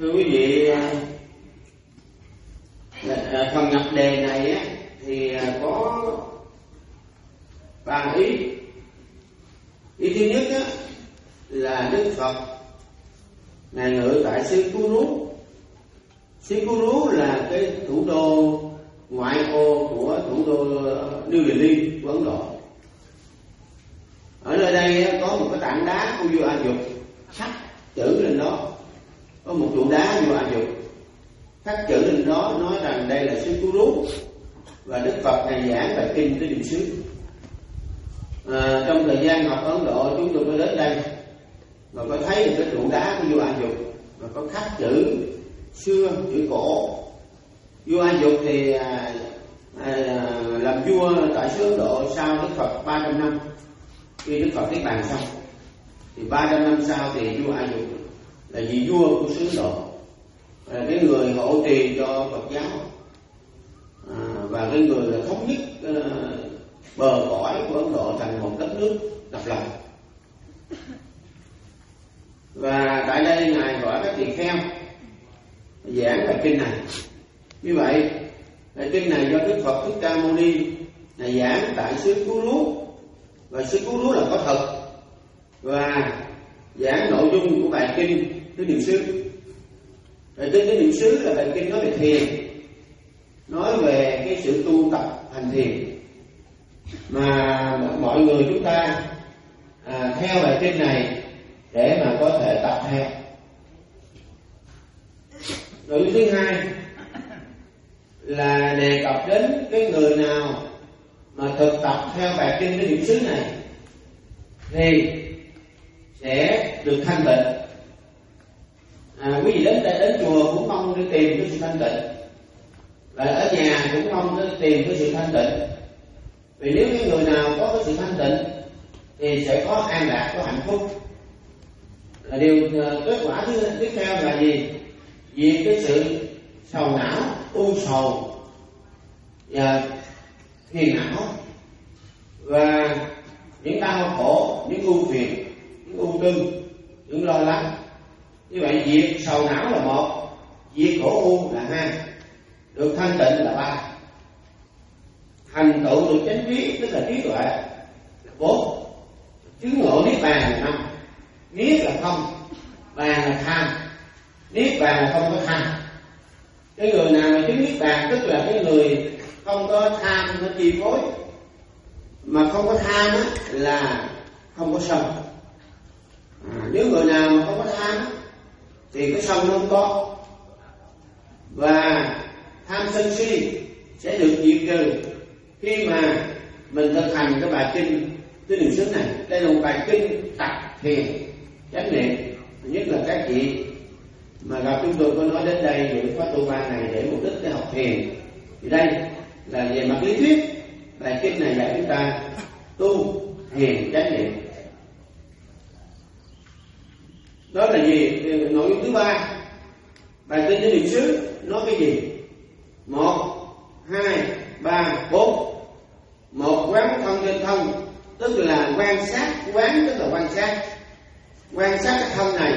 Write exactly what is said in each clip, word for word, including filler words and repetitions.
Thưa quý vị, phần nhập đề này á, thì có ba ý. Ý thứ nhất á, là Đức Phật ngài ngự tại xứ Kuru. Xứ Kuru là cái thủ đô ngoại ô của thủ đô New Delhi của Ấn Độ. Ở nơi đây có một cái tảng đá của vua A Dục khắc chữ lên đó, có một trụ đá vua A Dục khắc chữ lên đó nói rằng đây là xứ Kuru và Đức Phật ngài giảng bài kinh tới niệm xứ. À, trong thời gian học Ấn Độ chúng tôi có đến đây và có thấy một cái trụ đá của vua A Dục và có khắc chữ xưa, chữ cổ. Vua A Dục thì à, à, làm vua tại xứ Ấn Độ sau Đức Phật ba trăm năm. Khi Đức Phật niết bàn xong thì ba trăm năm sau thì vua A Dục là vị vua của xứ Ấn Độ, là cái người hộ trì cho Phật giáo, à, và cái người là thống nhất uh, bờ cõi của Ấn Độ thành một đất nước độc lập. Và tại đây ngài gọi các tỳ kheo giảng bài kinh này. Như vậy bài kinh này do Đức Phật Thích Ca Mâu Ni ngài giảng tại xứ Kuru, và xứ Kuru là có thật, và giảng nội dung của bài kinh Tứ Niệm xứ. Bài kinh Tứ Niệm xứ là bài kinh nói về thiền, nói về cái sự tu tập hành thiền mà mọi người chúng ta à, theo bài kinh này để mà có thể tập theo. Nội dung thứ hai là đề cập đến cái người nào mà thực tập theo bài kinh Tứ Niệm xứ này thì sẽ được thanh tịnh. À, quý vị đến đến chùa cũng mong để tìm cái sự thanh tịnh, và ở nhà cũng mong để tìm cái sự thanh tịnh. Vì nếu cái người nào có cái sự thanh tịnh thì sẽ có an lạc, có hạnh phúc. Là điều kết quả thứ tiếp theo là gì? Vì cái sự sầu não, u sầu và phiền não và những đau khổ, những ưu phiền, những ưu tư, những lo lắng. Như vậy diệt sầu não là một, diệt khổ u là hai, được thanh tịnh là ba, thành tựu được chánh trí tức là trí tuệ là bốn, chứng ngộ niết bàn là năm. Niết là không, bàn là tham. Niết bàn là không có tham. Cái người nào mà chứng niết bàn tức là cái người không có tham nó chi phối, mà không có tham á, là không có sân. À, nếu người nào mà không có tham thì cái sân nó không có, và tham sân si sẽ được diệt trừ khi mà mình thực hành cái bài kinh Tứ Niệm xứ này. Đây là một bài kinh tập thiền chánh niệm, nhất là các chị mà gặp chúng tôi có nói đến đây những khóa tu ba này để mục đích để học thiền. Thì đây là về mặt lý thuyết, bài kinh này dạy chúng ta tu thiền chánh niệm. Đó là gì? Nội dung thứ ba, bài kinh Tứ Niệm xứ nói cái gì? Một, hai, ba, bốn. Một, quán thân trên thân, tức là quan sát. Quán tức là quan sát, quan sát cái thân này.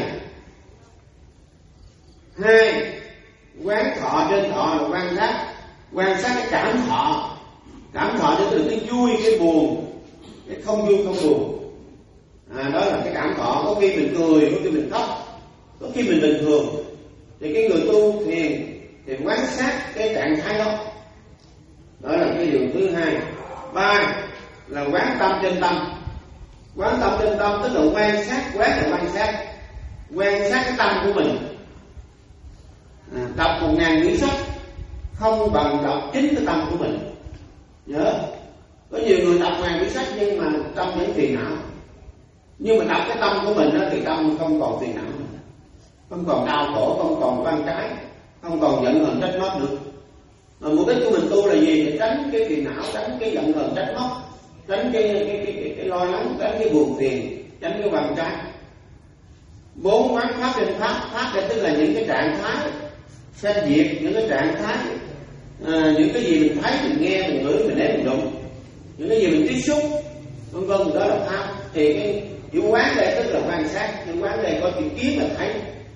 Hai, quán thọ trên thọ là quan sát, quan sát cái cảm thọ. Cảm thọ tức là cái vui, cái buồn, cái không vui không buồn. À, đó là cái cảm thọ. Có khi mình cười, có khi mình khóc, có khi mình bình thường. Thì cái người tu thiền thì quan sát cái trạng thái đó. Đó là cái điều thứ hai. Ba là quán tâm trên tâm. Quán tâm trên tâm tức là quan sát. Quán là quan sát, quan sát cái tâm của mình. À, đọc một ngàn quyển sách không bằng đọc chính cái tâm của mình. Nhớ, có nhiều người đọc ngàn quyển sách nhưng mà tâm vẫn phiền não. Nhưng mà đọc cái tâm của mình đó, thì tâm không còn phiền não, không còn đau khổ, không còn quan trái, không còn giận hờn trách móc được. Mà mục đích của mình tu là gì? Để tránh cái phiền não, tránh cái giận hờn trách móc, tránh cái cái, cái, cái, cái lo lắng, tránh cái buồn phiền, tránh cái quan trái. Bốn quán pháp trên pháp. Pháp đây tức là những cái trạng thái sanh diệt, những cái trạng thái à, những cái gì mình thấy, mình nghe, mình ngửi, mình nếm, mình đụng, những cái gì mình tiếp xúc, vân vân, đó là pháp. Thì cái chữ quán đây tức là quan sát. Chữ quán đây có chữ kiến là thấy.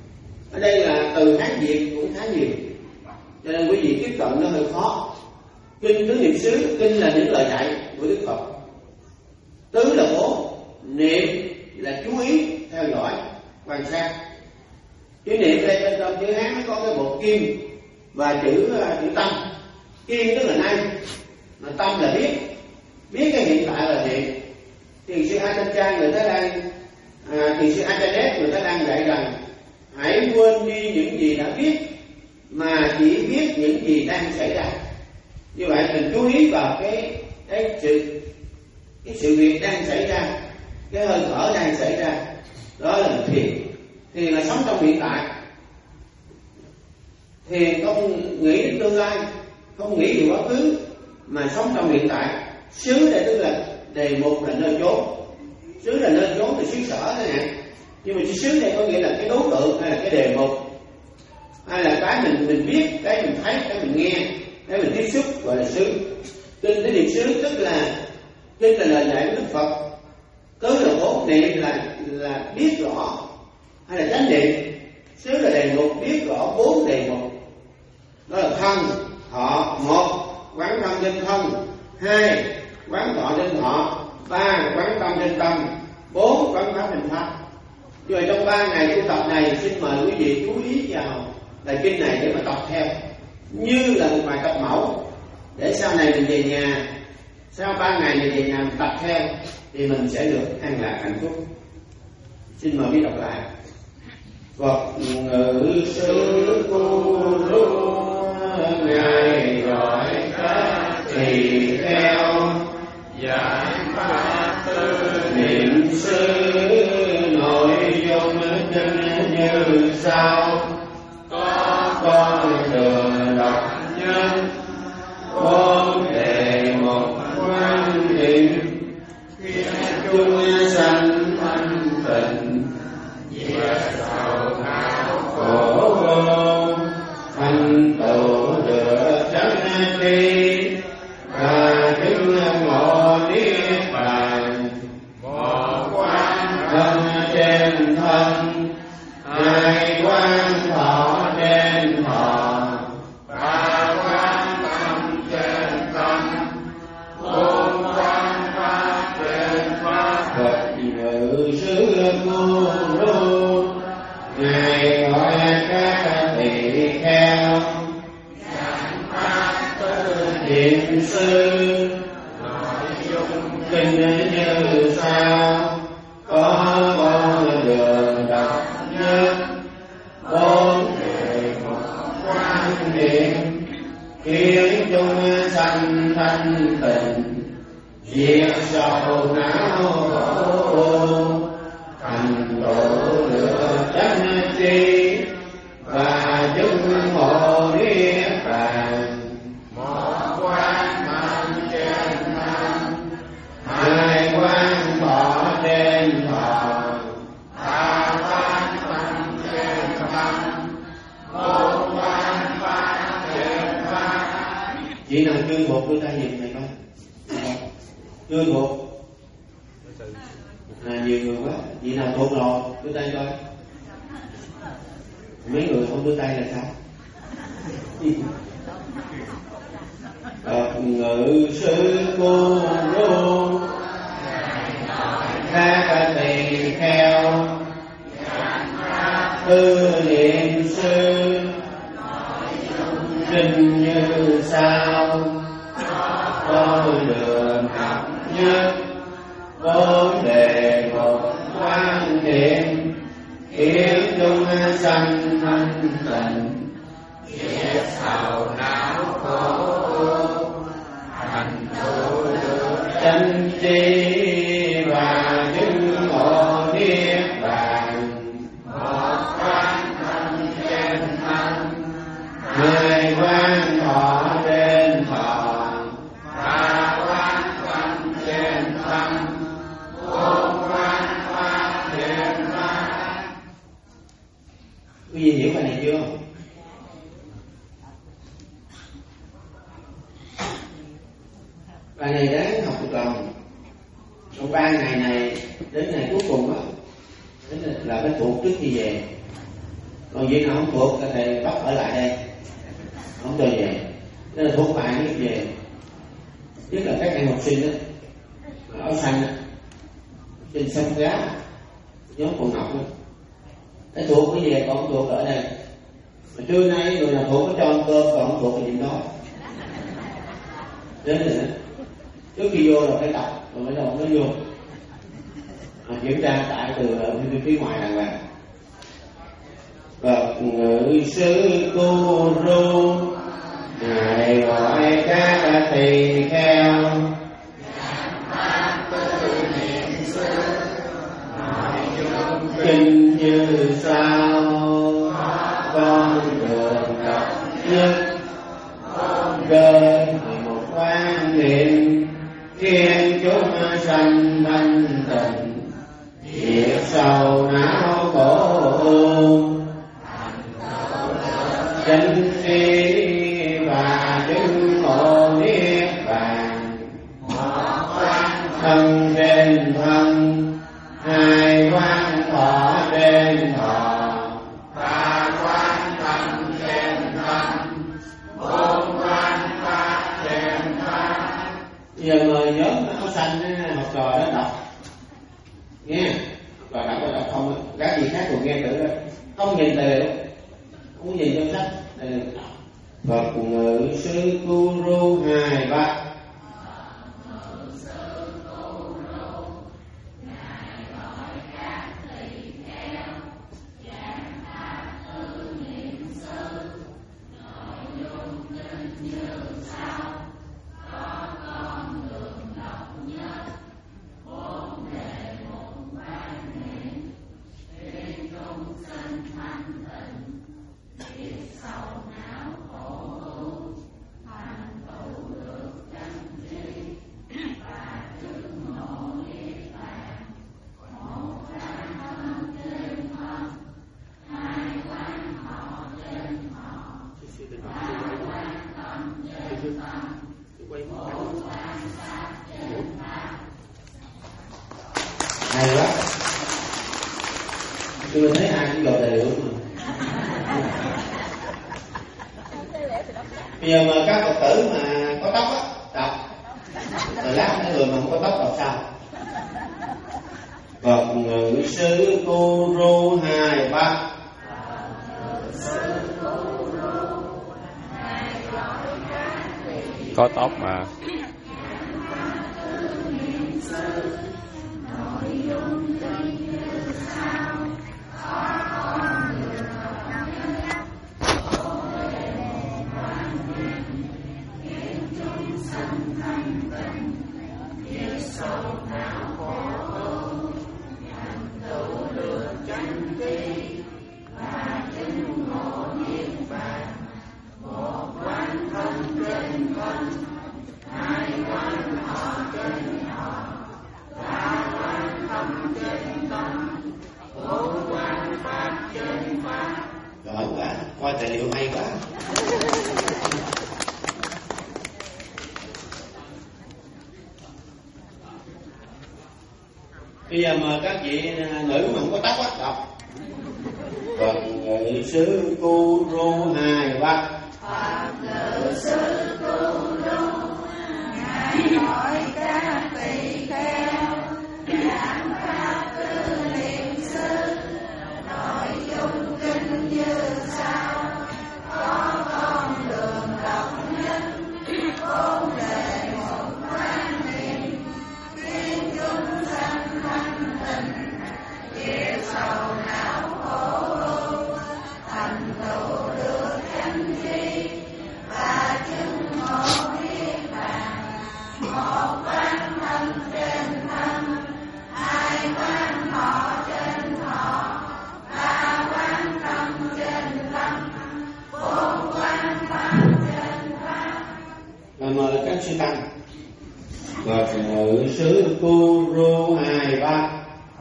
Ở đây là từ Hán Việt cũng khá nhiều, cho nên quý vị tiếp cận nó hơi khó. Kinh tứ niệm xứ, kinh là những lời dạy của Đức Phật. Tứ là bốn, niệm là chú ý, theo dõi, quan sát. Chữ niệm đây bên trong chữ Hán nó có cái bộ kim và chữ chữ tâm. Kim tức là nay, mà tâm là biết, biết cái hiện tại là niệm. Thiền sư Ajahn người ta đang à, thiền sư Ajahn người ta đang dạy rằng hãy quên đi những gì đã biết mà chỉ biết những gì đang xảy ra. Như vậy mình chú ý vào cái cái sự cái sự việc đang xảy ra, cái hơi thở đang xảy ra, đó là thiền. Thiền là sống trong hiện tại. Thiền không nghĩ đến tương lai, không nghĩ về quá khứ, mà sống trong hiện tại. Xứ đây tức là đề mục, là nơi chốn. Xứ là nơi chốn thì xứ sở thế này. Nhưng mà xứ đây có nghĩa là cái đối tượng hay là cái đề mục, hay là cái mình mình biết, cái mình thấy, cái mình nghe, cái mình tiếp xúc, gọi là xứ. Kinh tứ niệm xứ tức là kinh là lời dạy của Đức Phật. Tứ là bốn, niệm là là biết rõ hay là chánh niệm. Xứ là đề mục, biết rõ bốn đề mục. Đó là thân, thọ. Một, quán tâm trên thân. Hai, quán thọ trên thọ. Ba, quán tâm trên tâm. Bốn, quán pháp trên pháp. Như vậy trong ba ngày tu tập này, xin mời quý vị chú ý vào bài kinh này để mà tập theo, như là một bài tập mẫu, để sau này mình về nhà, sau ba ngày này về nhà mình tập theo thì mình sẽ được an lạc hạnh phúc. Xin mời quý đọc lại. Phật ngự sư cu ru, ngài gọi các tỳ kheo, giải pháp tư niệm xứ, nội dung kinh như sau. Có con đường độc nhất, bốn đề một quan điểm, khiến chúng sanh thanh tịnh, diệt sầu não khổ vô, thành tựu được chánh tri và chứng ngộ niết bàn. Một quán thân trên thân, hai quán thọ trên thọ, ba quán tâm trên tâm, bốn quán pháp trên pháp. Phật ngự sư cu ru, ngài gọi các tỳ kheo, giảng pháp tư niệm xứ, nội dung kinh như sau. Có con đường độc nhất, bốn đề một quan điểm, khiến chúng sanh thanh tịnh, diệt sầu não khổ, thành tựu được chánh tri và chứng ngộ niết bàn. Một quán tâm trên tâm, hai quán thọ trên thọ, ba quán tâm trên tâm, bốn quán pháp trên pháp. Chỉ nào chương một đưa tay nhìn này coi. Chương một là nhiều người quá. Chị nào thuộc rồi đưa tay coi. Mấy người không đưa tay là sao? Phật ngự sư cu ru, các tỳ kheo, tư niệm xứ, kinh như sau. Con đường độc nhất, bốn đề một quan điểm, khiến chúng sanh thanh tịnh, diệt sầu não khổ, thành tựu được chánh tri và chứng ngộ niết bàn. Một quán tâm trên thân, hai quán thọ trên thọ, ba quán tâm trên tâm, bốn quán pháp trên pháp. Quý vị hiểu bài này chưa? Bài này đáng học một lần. Trong ba ngày này đến ngày cuối cùng đó, đến là cái thuộc trước khi về. còn vị nào không thuộc thì bắt ở lại đây, không cho về. Nên là thuộc bài nhất về, nhất là các em học sinh đó, áo xanh đó, trên sông Gá, nhóm Quận Ngọc đó, cái thuộc cái về còn không thuộc ở đây. Mà trưa nay người nào thuộc có cho ăn cơm, còn không thuộc thì nhịn đói. Đến rồi đó, trước khi vô là phải đọc, rồi mới đầu mới vô. Mà kiểm tra tại từ phía, phía ngoài đàng hoàng. Phật ngự sư cô ru, ngài gọi các tỳ kheo, kinh như sau. Con đường độc nhất, rơi một quan niệm, khiến chúng sanh thanh tịnh, diệt sầu não khổ ưu. Chánh trí và chứng ngộ niết bàn, thân trên thân, hai quan thọ trên thọ, ba quan tâm trên tâm, bốn quan pháp trên pháp. Giờ mời nhóm áo xanh học trò đó đọc nghe, học trò đọc có đọc không? Các gì khác cùng nghe thử đó, không nhìn tài liệu, không nhìn trong sách. Phật ngự sư Guru hai ba. Hay quá, chưa thấy ai cũng gọi đều. Bây giờ mà các Phật tử mà có tóc á, đọc, rồi lát mấy người mà không có tóc đọc sao? Phật ngự sư Guru hai ba. Có tóc mà. Giỏi quá, coi tài liệu hay quá. Bây giờ mời các chị nữ mà không có tóc á đọc. Phật ngự sư Guru hai ba. Phật ngự sư Guru, ngài gọi các tỳ kheo, giảng pháp tư niệm xứ. Nội dung kinh như sau: có con đường độc nhất, bốn đề một quan niệm, khiến chúng sanh thanh tịnh, diệt sầu não khổ ưu, thành tựu được chánh tri và chứng ngộ niết bàn. Một quan thân trên thân, hai quan thọ trên thọ, ba quan tâm trên tâm, bốn quan pháp trên pháp. Rồi mời các sư tăng. Phật ngự sư Guru hai ba.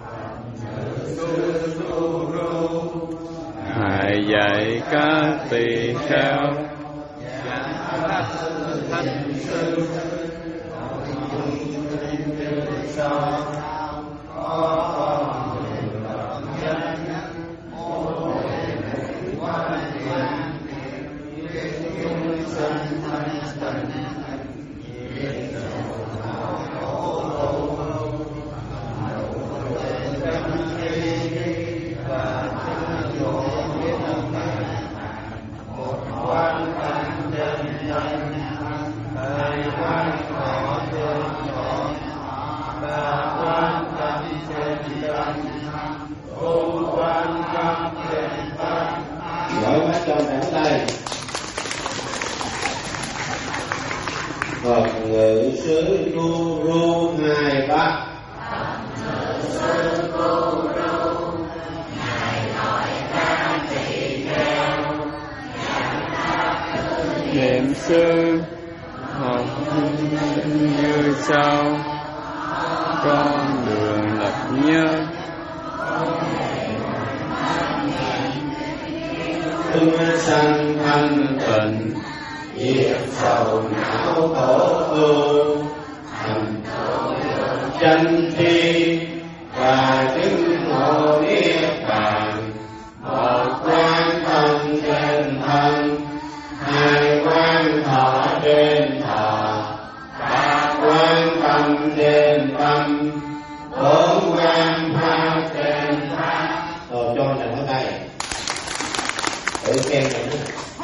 Ngài dạy các tỳ kheo, Giỏi quá, cho nắm tay. Phật ngự sư Guru hai ba. Niệm xưa học như sau, con đường lập nhân Tung sanh thanh tịnh, diệt sầu não khổ ưu, thành chân thi và chứng ngộ niết bàn. Một quan tâm trên thân, hai quan thọ trên thọ, ba quan tâm trên tâm, bốn quan pháp trên pháp. Rồi cho này ở đây tự khen này nữa.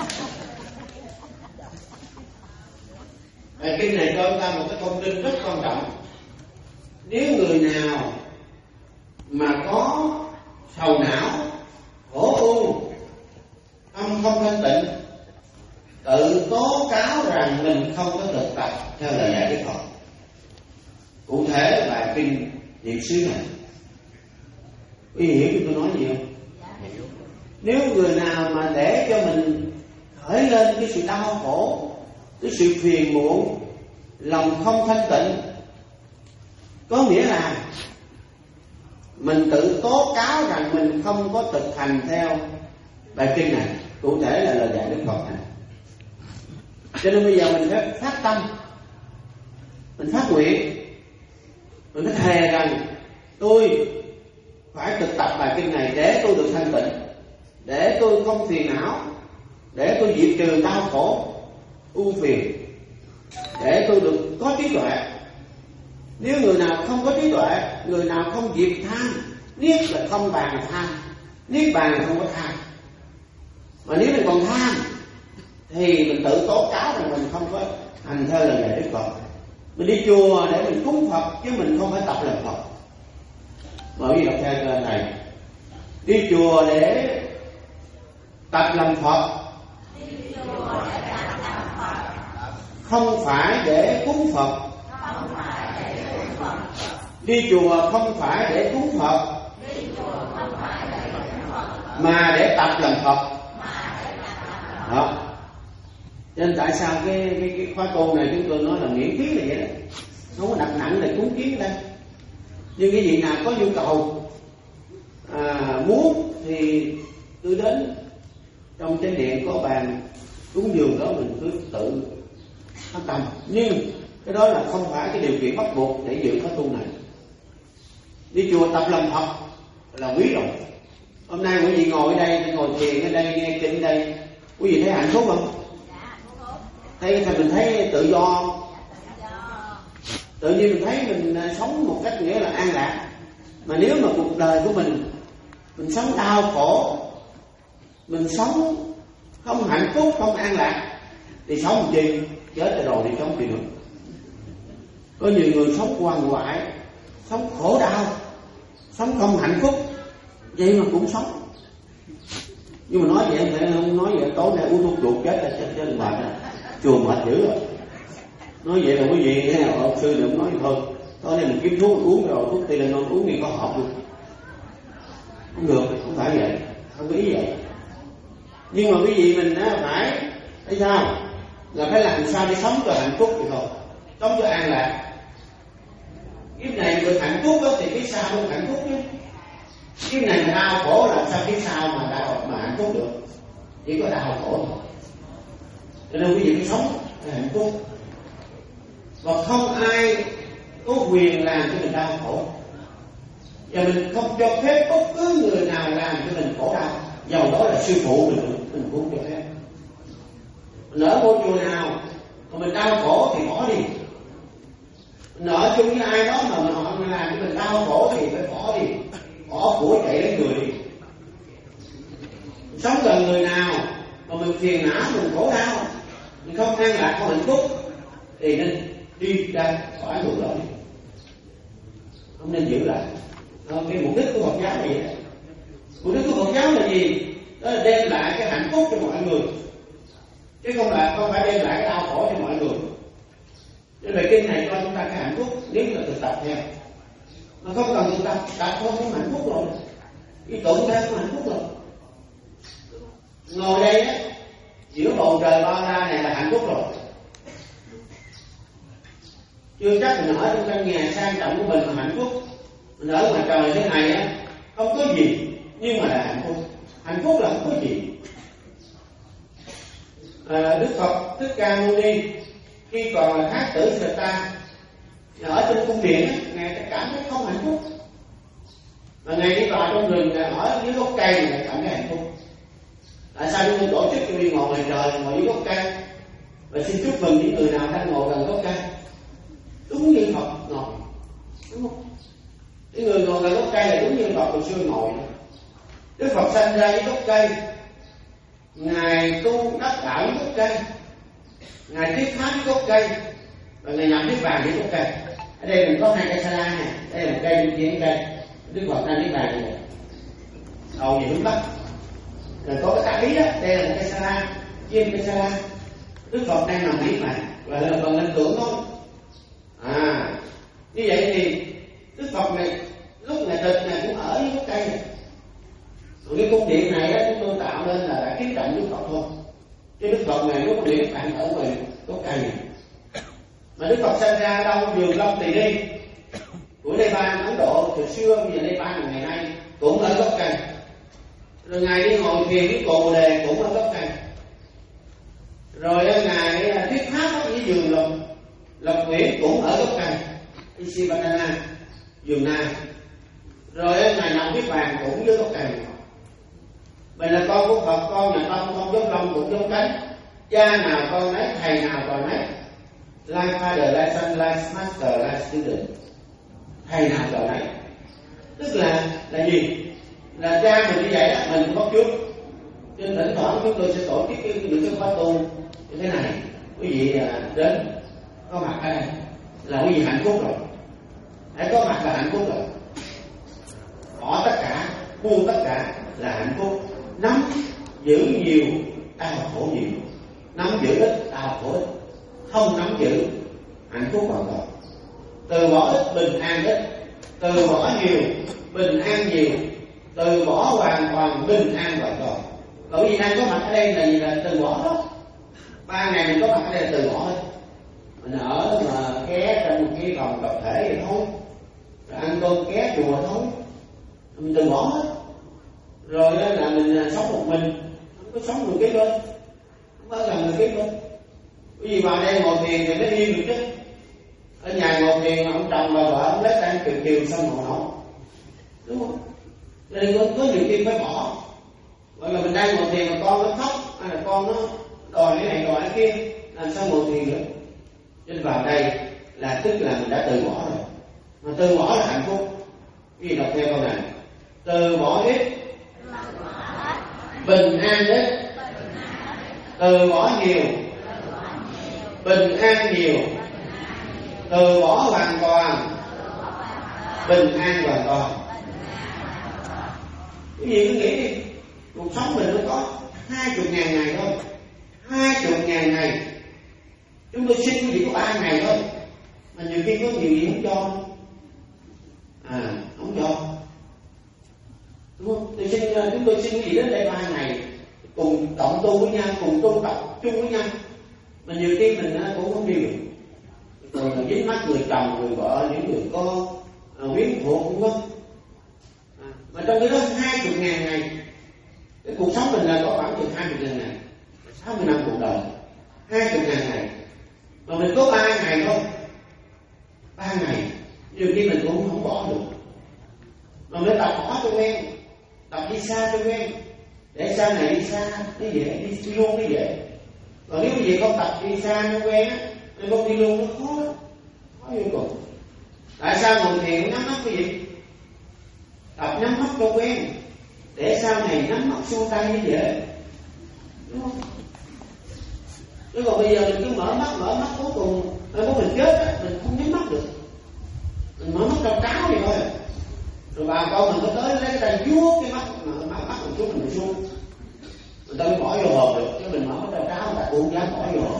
Bài kinh này cho chúng ta một cái thông tin rất quan trọng. Nếu người nào mà có sầu não, khổ u, tâm không thanh tịnh, tự tố cáo rằng mình không có thực tập theo lời dạy Đức Phật. Cụ thể là bài kinh niệm xứ này. Quý vị hiểu tôi nói gì không? Nếu người nào mà để cho mình khởi lên cái sự đau khổ, cái sự phiền muộn, lòng không thanh tịnh, có nghĩa là mình tự tố cáo rằng mình không có thực hành theo bài kinh này, cụ thể là lời dạy Đức Phật này. Cho nên bây giờ mình phải phát tâm, mình phát nguyện, mình phải thề rằng tôi phải thực tập bài kinh này để tôi được thanh tịnh, để tôi không phiền não, để tôi diệt trừ đau khổ, ưu phiền, để tôi được có trí tuệ. Nếu người nào không có trí tuệ, người nào không diệt tham, niết là không bàn tham, niết bàn không có tham. Mà nếu mình còn tham thì mình tự tố cáo rằng mình không có hành theo lời dạy Đức Phật. Mình đi chùa để mình cúng Phật chứ mình không phải tập làm Phật. Bởi vì đọc theo cho này, đi chùa để tập làm Phật, không phải để cúng Phật. Đi chùa không phải để cúng Phật, mà để tập làm Phật. Đó. Cho nên tại sao cái, cái, cái khóa tu này chúng tôi nói là miễn phí là vậy đó, không có đặt nặng là cúng kiến đây. Nhưng cái gì nào có nhu cầu à, muốn thì tôi đến trong chánh điện có bàn cúng dường đó, mình cứ tự phát tâm. Nhưng cái đó là không phải cái điều kiện bắt buộc để dự khóa tu này. Đi chùa tập làm Phật là quý rồi. Hôm nay quý vị ngồi ở đây, ngồi thiền ở đây, nghe kinh ở đây, quý vị thấy hạnh phúc không? Thấy thì mình thấy tự do, tự nhiên mình thấy mình sống một cách nghĩa là an lạc. Mà nếu mà cuộc đời của mình mình sống đau khổ, mình sống không hạnh phúc, không an lạc, thì sống làm chi? Chết rồi đi sống gì nữa. Có nhiều người sống quan hoại, sống khổ đau, sống không hạnh phúc, vậy mà cũng sống. Nhưng mà nói vậy em phải không nói vậy tối nay uống thuốc chuột chết là chết chết mệt rồi, chùa mệt dữ rồi. Nói vậy là quý vị thế nào ông sư đừng nói thôi, tối nay mình kiếm thuốc uống rồi, thuốc Tylenol uống thì có hợp luôn. Không được, không phải vậy, không có ý vậy. Nhưng mà quý vị mình á phải thấy sao? Là phải làm sao để sống cho hạnh phúc thì thôi, sống cho an lạc. Kiếp này được hạnh phúc đó thì kiếp sau được hạnh phúc chứ. Kiếp này mà đau khổ làm sao kiếp sau mà đau mà hạnh phúc được? Chỉ có đau khổ thôi. Cho nên quý vị phải sống để hạnh phúc. Và không ai có quyền làm cho mình đau khổ. Và mình không cho phép bất cứ người nào làm cho mình khổ đau. Dầu đó là sư phụ mình, mình cũng cho phép. Mình ở ngôi chùa nào mà mình đau khổ thì bỏ đi. Mình ở chung với ai đó mà mình họ làm cho mình đau khổ thì phải bỏ đi, bỏ của chạy đến người đi. Mình sống gần người nào mà mình phiền não, mình khổ đau, mình không an lạc, không hạnh phúc thì nên đi ra khỏi đường lối, không nên giữ lại. Cái mục đích của Phật giáo là gì? Mục đích của Phật giáo là gì? Đó là đem lại cái hạnh phúc cho mọi người, chứ không là không phải đem lại cái đau khổ cho mọi người. Nên bài kinh này cho chúng ta cái hạnh phúc nếu là thực tập theo, mà không cần thực tập, tập không có hạnh phúc rồi, cái tụng ra không hạnh phúc rồi. Ngồi đây á, giữa bầu trời bao la này là hạnh phúc rồi. Chưa chắc mình ở trong căn nhà sang trọng của mình mà hạnh phúc. Mình ở ngoài trời thế này á, không có gì nhưng mà là hạnh phúc. Hạnh phúc là không có gì. À, Đức Phật Thích Ca Mâu Ni khi còn là thác tử Siddhartha ở trên cung điện á, ngài cảm thấy không hạnh phúc. Mà ngài đi vào trong rừng, ngài ở dưới gốc cây ngài cảm thấy hạnh phúc. Tại sao chúng tôi tổ chức cho đi ngồi ngoài trời, ngồi dưới gốc cây và xin chúc mừng những người nào đang ngồi gần gốc cây? Đúng như Phật ngồi, đúng không? Cái người ngồi gần gốc cây là đúng như Phật hồi xưa ngồi. Đức Phật sanh ra dưới gốc cây, ngài tu đắc đạo dưới gốc cây, ngài thuyết pháp dưới gốc cây và ngài nhập niết bàn dưới gốc cây. Ở đây mình có hai cây sa la này, đây là một cây bên kia cây. Đức Phật đang niết bàn này, đầu về hướng bắc. Rồi có cái tả lý đó, đây là một cây sa la, trên cây sa la. Đức Phật đang nằm niết bàn và là phần hình tượng thôi. À, như vậy thì Đức Phật này lúc ngày tịch này cũng ở với gốc cây này. Còn cái cung điện này đó, chúng tôi tạo nên là đã kính trọng Đức Phật thôi. Chứ Đức Phật này lúc điện bạn ở ngoài gốc cây này. Mà Đức Phật sinh ra đâu? Vườn Long Tỳ Ni của Nepal, Ấn Độ từ xưa, bây giờ Nepal ngày nay cũng ở gốc cây. Rồi ngài đi ngồi thiền với Bồ Đề cũng ở gốc cây. Rồi ngài thuyết pháp với vườn Lộc Lộc Nguyễn cũng ở gốc cây, Isipatana, vườn Na. Rồi ngài nằm viết bàn cũng với gốc cây. Mình là con của Phật, con nhà Tông, con giống Long cũng giống cánh. Cha nào con nấy, thầy nào con nấy. Like father, like son, like master, like student. Thầy nào con nấy. Tức là là gì? Là cha mình như vậy đó, mình cũng có trước. Nên thỉnh thoảng chúng tôi sẽ tổ chức cái những cái khóa tu như thế này. Quý vị đến có mặt ở đây là quý vị hạnh phúc rồi. Hãy có mặt là hạnh phúc rồi. Bỏ tất cả, buông tất cả là hạnh phúc. Nắm giữ nhiều, đau khổ nhiều. Nắm giữ ít, đau khổ ít. Không nắm giữ, hạnh phúc hoàn toàn. Từ bỏ ít, bình an ít. Từ bỏ nhiều, bình an nhiều. Từ bỏ hoàn toàn, bình an hoàn toàn. Bởi vì đang có mặt ở đây là gì? Là từ bỏ đó. Ba ngày mình có mặt ở đây là từ bỏ hết. Mình ở mà ké trong một cái phòng tập thể vậy thôi, rồi ăn cơm ké chùa thôi, mình từ bỏ hết. Rồi là mình sống một mình, không có sống người kế bên, không có gần người kế bên. Bởi vì vào đây ngồi thiền thì mới yên được chứ. Ở nhà ngồi thiền mà ông chồng bà vợ ông lấy tay kiều kiều xong ngồi nổi, đúng không? Nên có, có nhiều khi phải bỏ. Gọi là mình đang ngồi thiền mà con nó khóc, hay là con nó đòi cái này đòi cái kia, làm sao ngồi thiền nữa? Nên vào đây là tức là mình đã từ bỏ rồi. Mà từ bỏ là hạnh phúc. Vì đọc theo câu này: từ bỏ ít, bình an ít. Từ bỏ nhiều, bình an nhiều. Từ bỏ hoàn toàn, bình an hoàn toàn. Cái gì cứ nghĩ đi, cuộc sống mình nó có hai chục ngàn ngày thôi, hai chục ngàn ngày. Chúng tôi xin quý vị có ba ngày thôi, mà nhiều khi có nhiều gì không cho, à không cho, đúng không? Tôi xin chúng tôi xin quý vị đến đây ba ngày, cùng cộng tu với nhau, cùng tu tập chung với nhau, mà nhiều khi mình cũng không điều, rồi là dính mắt người chồng, người vợ, những người con, quyến thuộc cũng có, à, mà trong cái đó hai chục ngàn ngày, cái cuộc sống mình là có khoảng chừng hai chục ngàn ngày, sáu mươi năm cuộc đời, hai chục ngàn ngày. Mà mình có ba ngày thôi, ba ngày nhiều khi mình cũng không bỏ được. Mà mình tập bỏ cho quen, tập đi xa cho quen, để sau này đi xa, đi về, đi luôn đi về. Còn nếu quý vị không tập đi xa nó quen á, nên không đi luôn nó khó lắm, khó vô cùng. Tại sao ngồi thiền nhắm mắt quý vị? Tập nhắm mắt cho quen, để sau này nhắm mắt xuôi tay như vậy, đúng không? Chứ còn bây giờ mình cứ mở mắt mở mắt cuối cùng nếu mình chết á, mình không nhắm mắt được, mình mở mắt trong cáo vậy thôi. Rồi bà con mình có tới lấy cái tay vuốt cái mắt mà mắt mắt mình xuống mình xuống, người ta mới bỏ vô hồn được, chứ mình mở mắt trong cáo người ta cũng không dám bỏ vô hồn.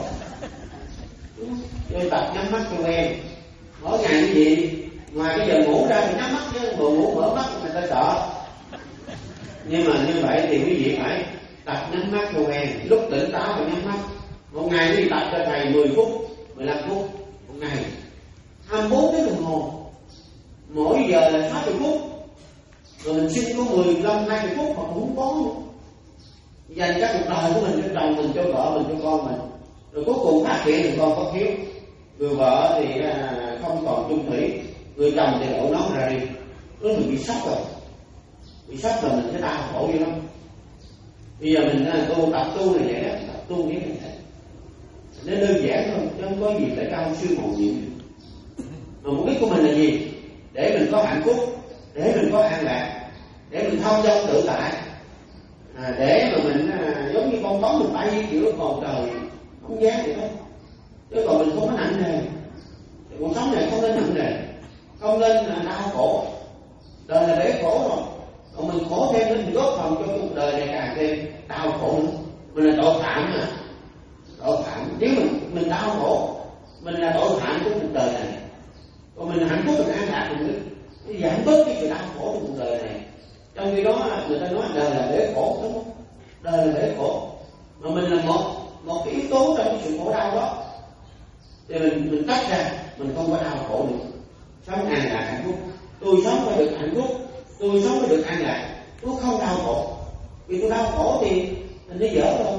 Cho tập nhắm mắt cho quen, mỗi ngày cái gì ngoài cái giờ ngủ ra thì nhắm mắt, chứ vừa ngủ mở mắt người ta sợ. Nhưng mà như vậy thì quý vị phải tập nhắm mắt cho quen, lúc tỉnh táo phải nhắm mắt. Một ngày quý vị tập cho thầy mười phút, mười lăm phút một ngày, hai mươi bốn tiếng đồng hồ, mỗi giờ là sáu mươi phút. Rồi mình xin có mười lăm hai mươi phút mà cũng không có nữa. Dành các cuộc đời của mình cho chồng mình, cho vợ mình, cho con mình. Rồi cuối cùng phát hiện thì con có thiếu, người vợ thì không còn chung thủy, người chồng thì đổ nón ra đi, lúc mình bị sốc rồi, bị sốc rồi mình sẽ đau khổ dữ lắm. Bây giờ mình tu tập tu này vậy đó, tập tu như thế này, nó đơn giản thôi, chứ không có gì phải cao siêu màu nhiệm. Mà mục đích của mình là gì? Để mình có hạnh phúc, để mình có an lạc, để mình thông dong tự tại, à, để mà mình à, giống như con bóng mình bay giữa bầu trời không gian vậy đó. Chứ còn mình không có nặng nề, cuộc sống này không nên nặng nề, không nên là đau khổ. Đời là để khổ rồi, còn mình khổ thêm nên mình góp phần cho cuộc đời này càng thêm đau khổ nữa. Mình là tội phạm mà, tội phạm. Nếu mình mình đau khổ, mình là tội phạm của cuộc đời này. Còn mình hạnh phúc, mình an lạc, mình mới giảm bớt cái sự đau khổ của cuộc đời này. Trong khi đó người ta nói đời là để khổ, đúng không? Đời là để khổ, mà mình là một một cái yếu tố trong cái sự khổ đau đó. Thì mình mình tách ra, mình không có đau khổ nữa, sống an lạc hạnh phúc. Tôi sống phải được hạnh phúc, tôi sống phải được an lạc, tôi không đau khổ. Vì tôi đau khổ thì mình đi dở thôi.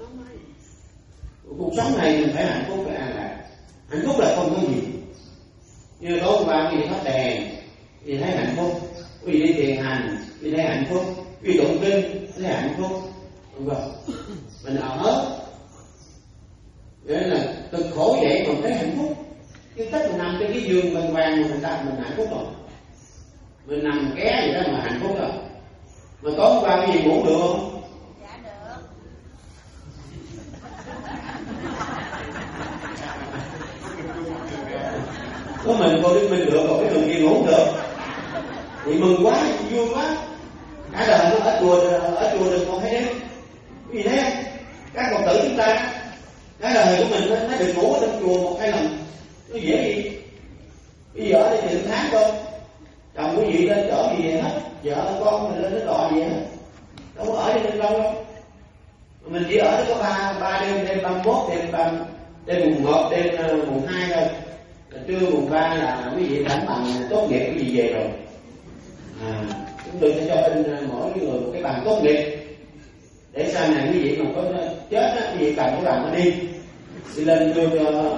Cuộc sống này mình phải hạnh phúc, phải an lạc. Hạnh phúc là không có gì. Như tối hôm qua quý vị thắp đèn, quý vị thấy hạnh phúc. Quý vị đi thiền hành, quý vị thấy hạnh phúc. Quý vị tụng kinh, thấy hạnh phúc, đúng không? Mình ở nghĩa là cực khổ vậy mà thấy hạnh phúc. Chứ tất mình nằm trên cái giường bằng vàng mà mình ta mình hạnh phúc rồi. Mình nằm ké vậy đó mà hạnh phúc rồi. Mà tối hôm qua cái gì ngủ được không? Dạ được. Có mình cô đi mình được, còn cái người kia ngủ được thì mừng quá, vui quá. Cả đời nó ở chùa, ở chùa đừng còn thấy đêm. Cái gì thế? Các Phật tử chúng ta, cái đời của mình nó được ngủ ở trong chùa một hai lần, nó dễ gì? Bây giờ ở đây thì tháng thôi, chồng quý vị lên chở gì vậy hết, vợ con mình lên đến đò gì hết, đâu có ở đây nên lâu đâu. Mình chỉ ở đó có ba ba đêm, đêm ba mươi mốt, đêm ba đêm mùng một, đêm mùng hai thôi. Trưa mùng ba là quý vị đánh bằng tốt nghiệp quý vị về rồi. À, chúng tôi sẽ cho in mỗi người một cái bằng tốt nghiệp, để sau này quý vị mà có chết á, quý vị cầm cái bằng nó đi đi lên đưa cho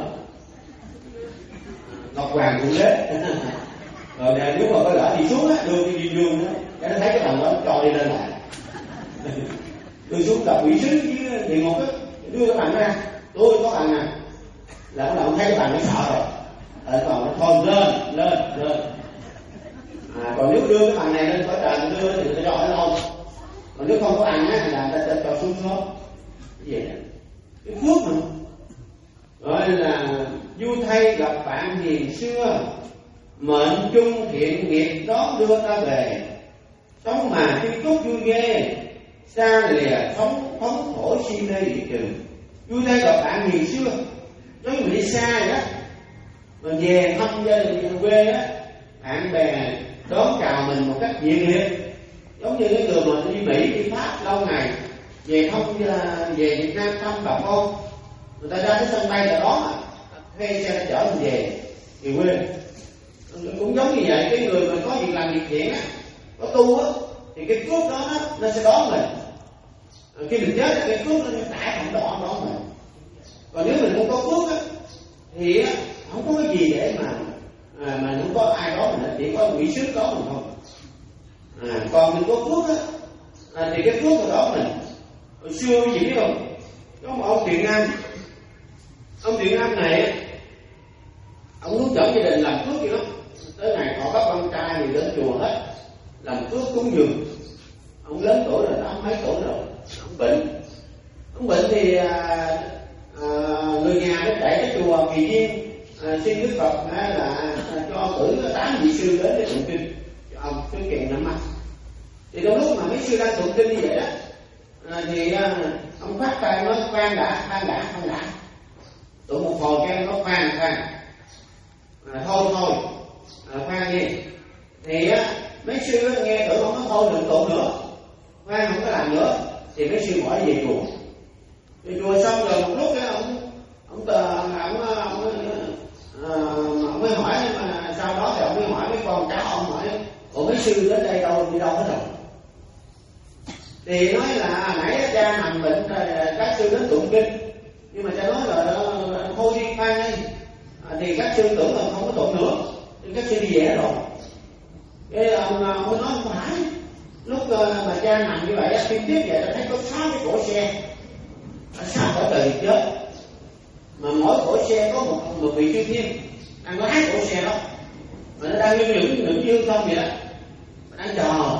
Ngọc Hoàng Thượng Đế. Rồi nếu mà có lỡ đi xuống á, đưa đi dương đó, cái nó thấy cái bằng đó cho đi lên lại. Đưa xuống gặp quỷ sứ với địa ngục á, đưa cái bằng ra, tôi có bằng nè, là bắt đầu thấy cái bằng nó sợ rồi. Ờ, còn nó thôi lên lên lên. À, còn nếu đưa cái bằng này lên cõi trời đưa thì người ta cho ở lâu. Còn nếu không có bằng á thì là người ta cho xuống sớm. Cái gì vậy? Cái phước mà. Gọi là vui thay gặp bạn hiền xưa, mệnh chung thiện nghiệp đón đưa ta về. Sống mà tuy tốt vui ghê, xa lìa thống thống khổ si mê diệt trừ. Vui thay gặp bạn hiền xưa, nói mình đi xa vậy đó, mình về thăm gia đình quê á, bạn bè đón chào mình một cách nhiệt liệt, giống như cái người mà đi Mỹ đi Pháp lâu ngày về thăm về Việt Nam thăm bà con, người ta ra cái sân bay là đón, thuê xe chở mình về về quê. Cũng giống như vậy, cái người mà có việc làm việc thiện á, có tu á, thì cái phước đó nó, nó sẽ đón mình. Khi mình chết cái phước nó sẽ tải không đón đón mình. Còn nếu mình không có phước á thì á, không có cái gì để mà à, mà không có ai đó mình chỉ có quỷ sứ đó mình thôi. À, còn mình có phước á à, thì cái phước của đó mình hồi xưa quý vị biết không, có một ông Thiện Nam. Ông Thiện Nam này ông hướng dẫn gia đình làm phước gì đó, tới ngày họ bắt con trai thì đến chùa hết làm phước cúng dường. Ông lớn tuổi rồi, tám mấy tuổi rồi, ông bệnh. Ông bệnh thì à, à, người nhà nó chạy tới chùa Kỳ Viên à, xin Đức Phật à, là à, cho cử tám vị sư đến để tụng kinh cho ông cái kèn nắm mắt. Thì trong lúc mà mấy sư đang tụng kinh như vậy đó à, thì à, ông phát tay nói khoan đã, khoan đã, khoan đã. Tụng một hồi cái nó khoan khoan à, thôi thôi à, khoan đi. Thì á mấy sư á, nghe tưởng ông nói thôi đừng tụng nữa, khoan không có làm nữa, thì mấy sư bỏ về chùa. Về chùa xong rồi một lúc cái ông ông ông ông, ông, ông, ông mới hỏi, mà sau đó thì ông mới hỏi mấy con cháu, ông hỏi ủa mấy sư đến đây đâu, đi đâu hết rồi? Thì nói là nãy cha nằm bệnh rồi các sư đến tụng kinh, nhưng mà cha nói là thôi đi khoan đi à, thì các sư tưởng là không có tụng nữa thì các sư đi về rồi. Cái ông ông mới nói không phải, lúc mà cha nằm như vậy khi tiếp về ta thấy có sáu cái cổ xe, sáu cõi trời chết, mà mỗi cổ xe có một một vị chư thiên đang lái cổ xe đó, mà nó đang như những những dương không vậy đó, đang chờ,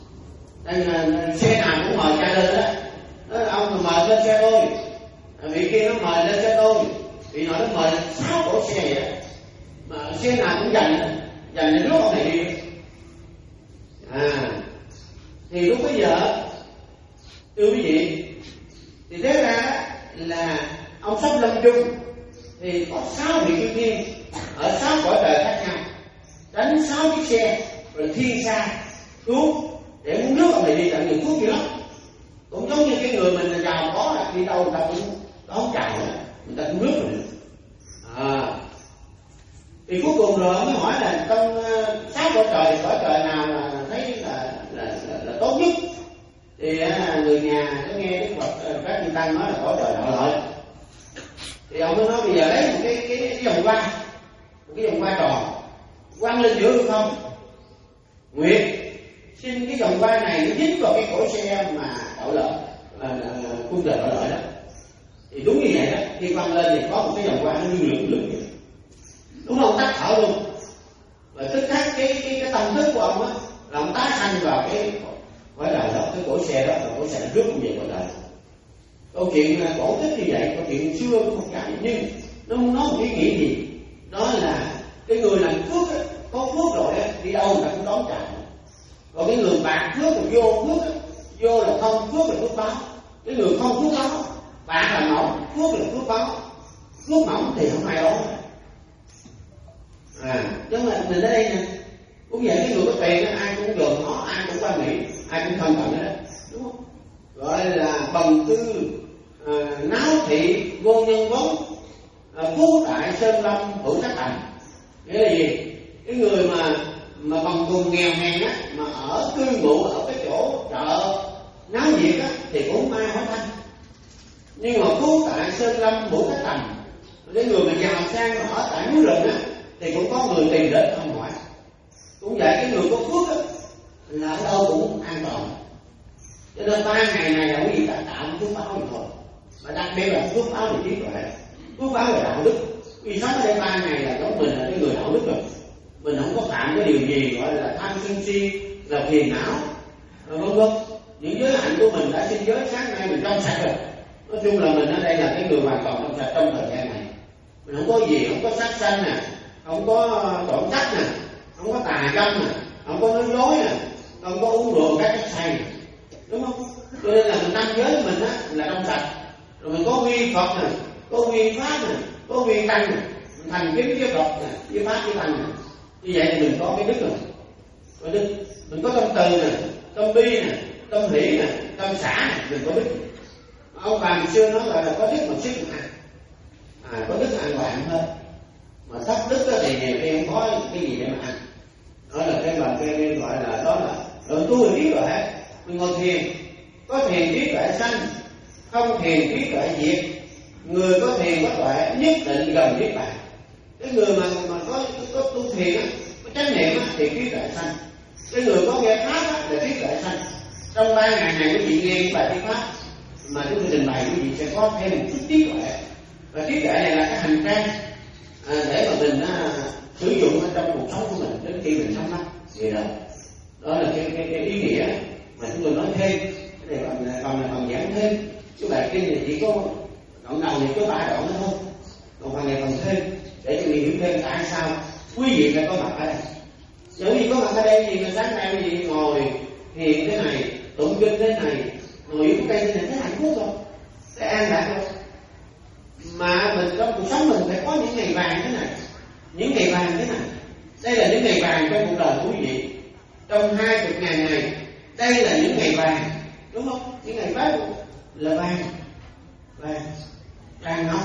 đang xe nào cũng mời cha lên đó. Nói ông mà mời lên xe tôi, vị kia nó mời lên xe tôi, vị nọ nó mời sáu cổ xe vậy đó, mà xe nào cũng dành dành đến lúc ông này đi. À thì lúc bây giờ thưa quý vị, thì thế ra là ông sắp lâm chung thì có sáu vị chư thiên ở sáu cõi trời khác nhau đánh sáu chiếc xe rồi thiên xa cứu để muốn nước ông này đi tận đường phước gì lắm. Cũng giống như cái người mình là giàu có là đi đâu người ta cũng đón chào, người ta cũng nước rồi. À thì cuối cùng rồi ông mới hỏi là trong sáu cõi trời thì cõi trời nào là thấy là là, là, là tốt nhất? Thì à, người nhà nó nghe Đức Phật các chư tăng nói là cõi trời đạo lợi. Thì ông mới nói bây giờ lấy một cái cái, cái vòng hoa, một cái vòng hoa tròn quăng lên giữa hư không, nguyện xin cái vòng hoa này nó dính vào cái cổ xe mà đạo lợi là cung trời đạo lợi đó. Thì đúng như vậy đó, khi quăng lên thì có một cái vòng hoa nó như lửng lửng vậy, đúng không? Tắt thở luôn, và tức khắc cái cái cái tâm thức của ông á là ông tái sanh vào cái cõi đời đó, cái cỗ xe đó là cỗ xe rước như vậy cõi đời. Câu chuyện cổ tích như vậy, câu chuyện xưa cũng không phải, nhưng nó muốn nói một ý nghĩa gì? Đó là cái người làm phước á, có phước rồi á, đi đâu người ta cũng đón chào. Còn cái người bạc phước rồi vô phước á, vô là không phước là phước báo. Cái người không phước báo, bạc là mỏng, phước là phước báo. Phước mỏng thì không ai đón. À, nhưng mà mình ở đây nè, cũng vậy, cái người có tiền đó, ai cũng gần nó, ai cũng quan mỹ, ai cũng thân cận đó, đúng không? Gọi là bằng tư à, náo thị vô nhân vấn à, phú tại sơn lâm hữu các thành. Nghĩa là gì? Cái người mà mà bằng cùng nghèo hèn á, mà ở cư ngụ ở cái chỗ chợ náo nhiệt á thì cũng ai hỏi thăm. Nhưng mà phú tại sơn lâm hữu các thành, cái người mà giàu sang mà ở tại núi rừng á thì cũng có người tìm đến không hỏi. Cũng vậy, cái người có phước á là ở đâu cũng an toàn. Cho nên ba ngày này là quý vị ta tạo phước báo gì thôi, mà đặc biệt là phước báo về trí tuệ, phước báo về đạo đức. Vì sống ở đây ba ngày là giống mình là cái người đạo đức rồi, mình không có phạm cái điều gì gọi là tham sân si, là phiền não, vân vân. Những giới hạnh của mình đã xin giới sáng nay mình trong sạch rồi. Nói chung là mình ở đây là cái người hoàn toàn trong sạch trong thời gian này. Mình không có gì, không có sát sanh nè, không có trộm cắp nè, không có tà dâm nè, không có nói dối nè, không có uống rượu các chất say nè, đúng không? Cho nên là mình năm giới của mình á là trong sạch, rồi mình có quy Phật nè, có quy pháp nè, có quy tăng nè, mình thành kính với Phật nè, với pháp với tăng nè. Như vậy thì mình có cái đức rồi, có đức. Mình có tâm từ nè, tâm bi nè, tâm hỷ nè, tâm xả nè, mình có đức. Ông bà ngày xưa nói là, là có đức mà sức mà ăn, à có đức ăn hoạn thôi. Mà thấp đức thì nhiều khi không có cái gì để mà ăn. Đó là cái bài cái, cái gọi là đó là rồi tu trí tuệ. Mình ngồi thiền, có thiền trí tuệ sanh, không thiền trí tuệ diệt. Người có thiền có tuệ nhất định gần niết bàn. Cái người mà mà có có tu thiền á, có chánh niệm á thì trí tuệ sanh. Cái người có nghe pháp á là trí tuệ sanh. Trong ba ngày này quý vị nghe cái bài thuyết pháp, mà chúng tôi trình bày quý vị sẽ có thêm một chút trí tuệ, và trí tuệ này là cái hành trang à, để mà mình à, sử dụng ở trong cuộc sống của mình đến khi mình sống mất vậy đó. Đó là cái, cái, cái ý nghĩa mà chúng tôi nói thêm. Cái này còn còn là còn giảng thêm. Cái bài kinh này chỉ có đoạn đầu này có ba đoạn nữa thôi, còn phần này còn thêm để cho mình hiểu thêm tại sao quý vị phải có mặt ở đây. Nếu quý vị có mặt ở đây thì sáng nay quý vị ngồi thiền thế này, tụng kinh thế này, ngồi yếu cây thế này, thế hạnh phúc rồi, thế an lạc rồi. Mà mình trong cuộc sống mình phải có những ngày vàng thế này, những ngày vàng thế này. Đây là những ngày vàng trong cuộc đời của quý vị. Trong hai chục ngàn ngày, đây là những ngày vàng, đúng không? Những ngày vàng là vàng, vàng, vàng ngọc.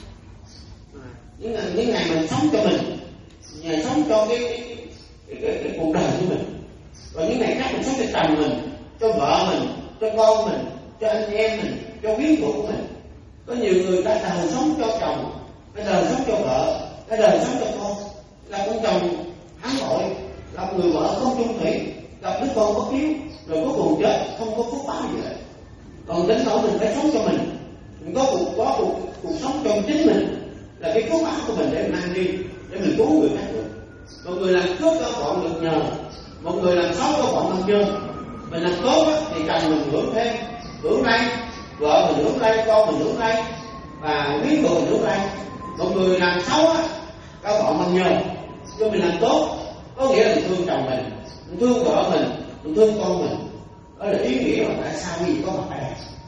Những ngày, những ngày mình sống cho mình, ngày sống cho cái cái, cái, cái, cái cuộc đời của mình. Và những ngày khác mình sống cho chồng mình, cho vợ mình, cho con mình, cho anh em mình, cho quyến thuộc của mình. Có nhiều người ta đời sống cho chồng, cái đời sống cho vợ, cái đời sống cho con. Là con chồng hắn bội, gặp người vợ không chung thủy, gặp đứa con bất hiếu, rồi cuối cùng chết không có phúc báo gì hết. Còn đến nỗi mình phải sống cho mình, mình có cuộc có cuộc cuộc sống cho chính mình, là cái phúc báo của mình để mang đi, để mình cứu người khác được. Một người làm cướp có bọn được nhờ, một người làm xấu có bọn ăn chơi. Mình làm tốt thì chồng mình hưởng thêm, hưởng đây, vợ mình hưởng đây, con mình hưởng đây, và quý người mình hưởng đây. Một người làm xấu á, các bọn ăn nhờ, cho mình làm tốt, có nghĩa là mình thương chồng mình, mình thương vợ mình, mình thương con mình. Đó là ý nghĩa mà tại sao quý vị có mặt ở đây.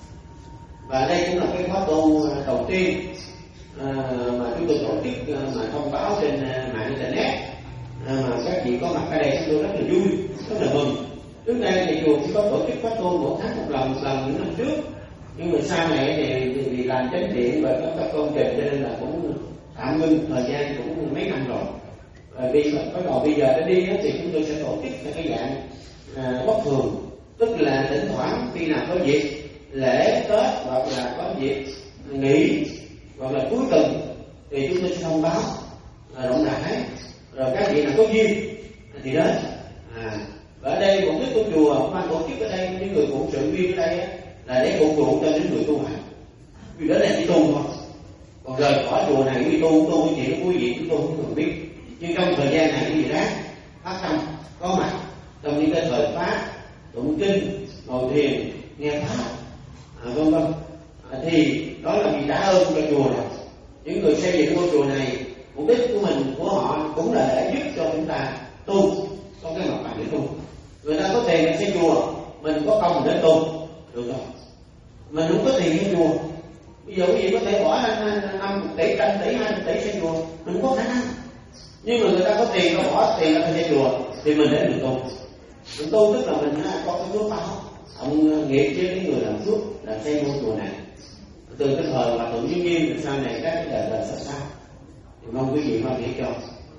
Và đây cũng là cái khóa tu đầu tiên à, mà chúng tôi tổ chức à, mà thông báo trên à, mạng internet à, mà các vị có mặt ở đây chúng tôi rất là vui, rất là mừng. Trước đây thì chùa chỉ có tổ chức khóa tu một tháng một lần, một lần những năm trước, nhưng mà sau này thì vì làm chánh điện và các, các công trình cho nên là cũng tạm ngưng, thời gian cũng mấy năm rồi. Và vì bắt đầu bây giờ đã đi thì chúng tôi sẽ tổ chức theo cái dạng à, bất thường, tức là thỉnh thoảng khi nào có dịp lễ Tết hoặc là có dịp nghỉ hoặc là cuối tuần thì chúng tôi sẽ thông báo là rộng rãi, rồi các vị nào có duyên thì đến. À, và ở đây mục đích của chùa ban tổ chức ở đây những người phụng sự viên ở đây á, là để phục vụ cho những người tu hành. Vì đến đây chỉ tu thôi, còn rời khỏi chùa này quý tu tu cái chuyện của quý vị chúng tôi không cần biết. Nhưng trong thời gian này quý vị ráng phát tâm có mặt trong những cái thời pháp, tụng kinh, ngồi thiền, nghe pháp, à, vân vân, à, thì đó là vì trả ơn cho chùa rồi. Những người xây dựng ngôi chùa này, mục đích của mình của họ cũng là để giúp cho chúng ta tu, có cái mặt bằng để tu. Người ta có tiền để xây chùa, mình có công để tu, được rồi. Mình không có tiền xây chùa, bây giờ quý vị có thể bỏ năm tỷ, trăm tỷ, hai tỷ xây chùa, mình không có khả năng. Nhưng mà người ta có tiền, nó bỏ tiền ra xây chùa thì mình để mình tu. Mình tu tức là mình có cái phước báo. Ông nghiệp với cái người làm phước là xây ngôi chùa này. Từ cái thời mà tự nhiên nhiên sau này các cái đời đời sao sao. Thì mong quý vị hoan hỷ cho.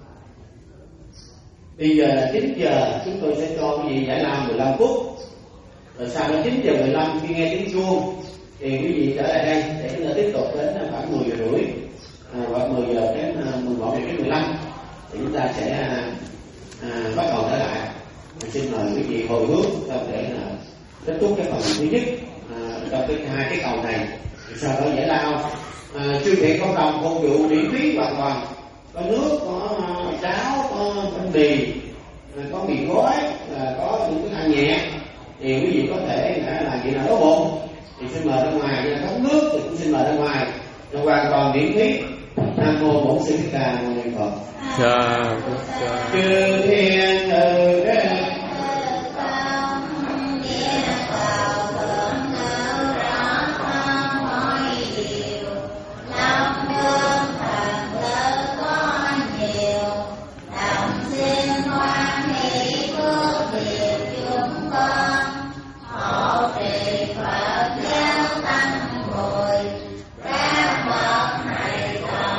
Bây giờ là chín giờ chúng tôi sẽ cho quý vị giải lao mười lăm phút. Rồi sau đó chín giờ mười lăm khi nghe tiếng chuông thì quý vị trở lại đây để chúng ta tiếp tục đến khoảng mười giờ rưỡi à, hoặc mười giờ đến mười một giờ đến mười lăm thì chúng ta sẽ à, bắt đầu trở lại. Mình xin mời quý vị hồi hướng để là kết thúc cái phần thứ nhất à, trong cái hai cái cầu này. Sau đó giải lao à, siêu thị cộng đồng phục vụ miễn phí hoàn toàn, có nước, có uh, cháo, có bánh mì, uh, có mì gói, uh, có những cái ăn nhẹ thì quý vị có thể uh, là gì nào đó bụng thì xin mời ra ngoài, như là có nước thì cũng xin mời ra ngoài, rồi hoàn toàn miễn phí. Nam mô Bổn Sư Thích Ca Mâu Ni Phật. Chư thiên từ trên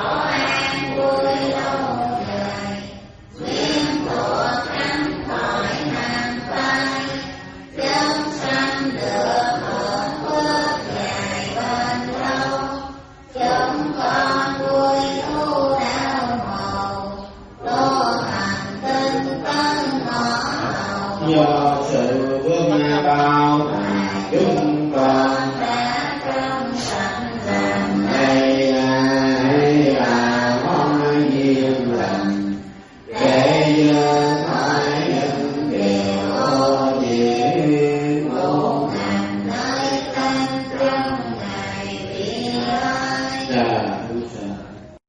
Hãy subscribe cho kênh Ghiền Mì Gõ để không bỏ lỡ Jaya